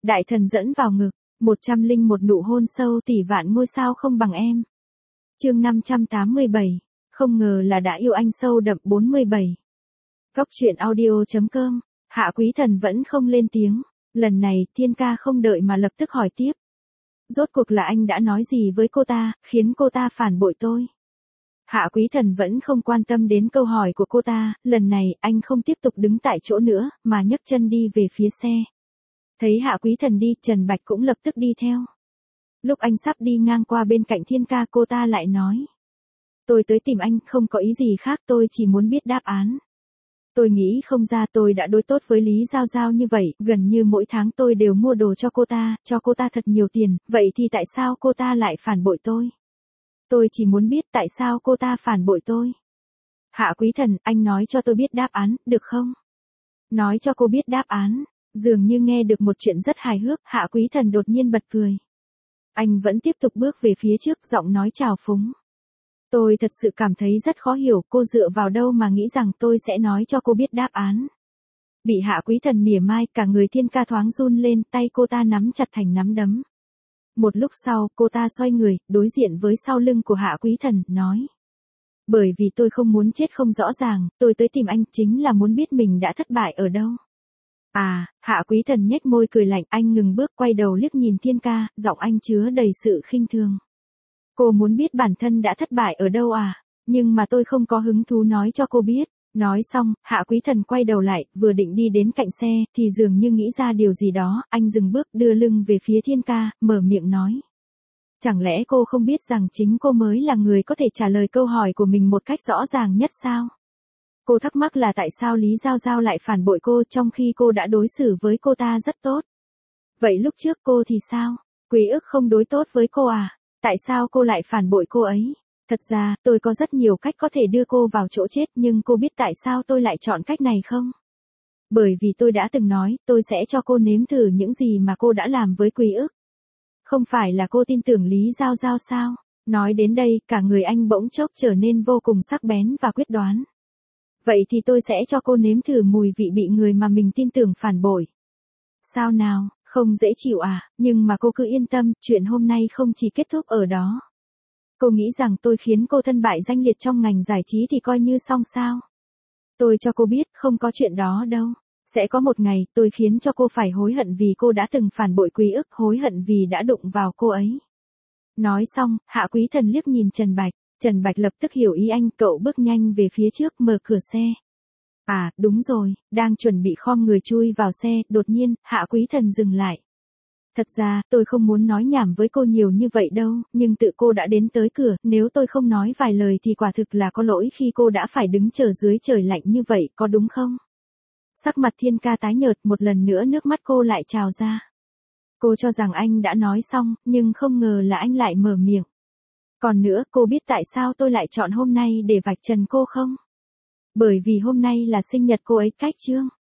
Đại thần dẫn vào ngực, 101 nụ hôn sâu tỷ vạn ngôi sao không bằng em. Chương 587, không ngờ là đã yêu anh sâu đậm 47. Góc truyện audio.com, Hạ Quý Thần vẫn không lên tiếng, lần này Thiên Ca không đợi mà lập tức hỏi tiếp. Rốt cuộc là anh đã nói gì với cô ta, khiến cô ta phản bội tôi? Hạ Quý Thần vẫn không quan tâm đến câu hỏi của cô ta, lần này anh không tiếp tục đứng tại chỗ nữa, mà nhấc chân đi về phía xe. Thấy Hạ Quý Thần đi, Trần Bạch cũng lập tức đi theo. Lúc anh sắp đi ngang qua bên cạnh Thiên Ca, cô ta lại nói. Tôi tới tìm anh, không có ý gì khác, tôi chỉ muốn biết đáp án. Tôi nghĩ không ra tôi đã đối tốt với Lý Giao Giao như vậy, gần như mỗi tháng tôi đều mua đồ cho cô ta thật nhiều tiền, vậy thì tại sao cô ta lại phản bội tôi? Tôi chỉ muốn biết tại sao cô ta phản bội tôi. Hạ Quý Thần, anh nói cho tôi biết đáp án, được không? Nói cho cô biết đáp án. Dường như nghe được một chuyện rất hài hước, Hạ Quý Thần đột nhiên bật cười. Anh vẫn tiếp tục bước về phía trước, giọng nói trào phúng. Tôi thật sự cảm thấy rất khó hiểu, cô dựa vào đâu mà nghĩ rằng tôi sẽ nói cho cô biết đáp án. Bị Hạ Quý Thần mỉa mai, cả người Thiên Ca thoáng run lên, tay cô ta nắm chặt thành nắm đấm. Một lúc sau, cô ta xoay người, đối diện với sau lưng của Hạ Quý Thần, nói. Bởi vì tôi không muốn chết không rõ ràng, tôi tới tìm anh chính là muốn biết mình đã thất bại ở đâu. À, Hạ Quý Thần nhếch môi cười lạnh, anh ngừng bước, quay đầu liếc nhìn Thiên Ca, giọng anh chứa đầy sự khinh thường. Cô muốn biết bản thân đã thất bại ở đâu à? Nhưng mà tôi không có hứng thú nói cho cô biết. Nói xong, Hạ Quý Thần quay đầu lại, vừa định đi đến cạnh xe, thì dường như nghĩ ra điều gì đó, anh dừng bước, đưa lưng về phía Thiên Ca, mở miệng nói. Chẳng lẽ cô không biết rằng chính cô mới là người có thể trả lời câu hỏi của mình một cách rõ ràng nhất sao? Cô thắc mắc là tại sao Lý Giao Giao lại phản bội cô trong khi cô đã đối xử với cô ta rất tốt. Vậy lúc trước cô thì sao? Quý ức không đối tốt với cô à? Tại sao cô lại phản bội cô ấy? Thật ra, tôi có rất nhiều cách có thể đưa cô vào chỗ chết, nhưng cô biết tại sao tôi lại chọn cách này không? Bởi vì tôi đã từng nói, tôi sẽ cho cô nếm thử những gì mà cô đã làm với Quý ức. Không phải là cô tin tưởng Lý Giao Giao sao? Nói đến đây, cả người anh bỗng chốc trở nên vô cùng sắc bén và quyết đoán. Vậy thì tôi sẽ cho cô nếm thử mùi vị bị người mà mình tin tưởng phản bội. Sao nào, không dễ chịu à, nhưng mà cô cứ yên tâm, chuyện hôm nay không chỉ kết thúc ở đó. Cô nghĩ rằng tôi khiến cô thân bại danh liệt trong ngành giải trí thì coi như xong sao? Tôi cho cô biết không có chuyện đó đâu. Sẽ có một ngày tôi khiến cho cô phải hối hận vì cô đã từng phản bội Quý ức, hối hận vì đã đụng vào cô ấy. Nói xong, Hạ Quý Thần liếc nhìn Trần Bạch. Trần Bạch lập tức hiểu ý anh, cậu bước nhanh về phía trước, mở cửa xe. À, đúng rồi, đang chuẩn bị khom người chui vào xe, đột nhiên, Hạ Quý Thần dừng lại. Thật ra, tôi không muốn nói nhảm với cô nhiều như vậy đâu, nhưng tự cô đã đến tới cửa, nếu tôi không nói vài lời thì quả thực là có lỗi khi cô đã phải đứng chờ dưới trời lạnh như vậy, có đúng không? Sắc mặt Thiên Ca tái nhợt, một lần nữa nước mắt cô lại trào ra. Cô cho rằng anh đã nói xong, nhưng không ngờ là anh lại mở miệng. Còn nữa, cô biết tại sao tôi lại chọn hôm nay để vạch trần cô không? Bởi vì hôm nay là sinh nhật cô ấy, cách chương.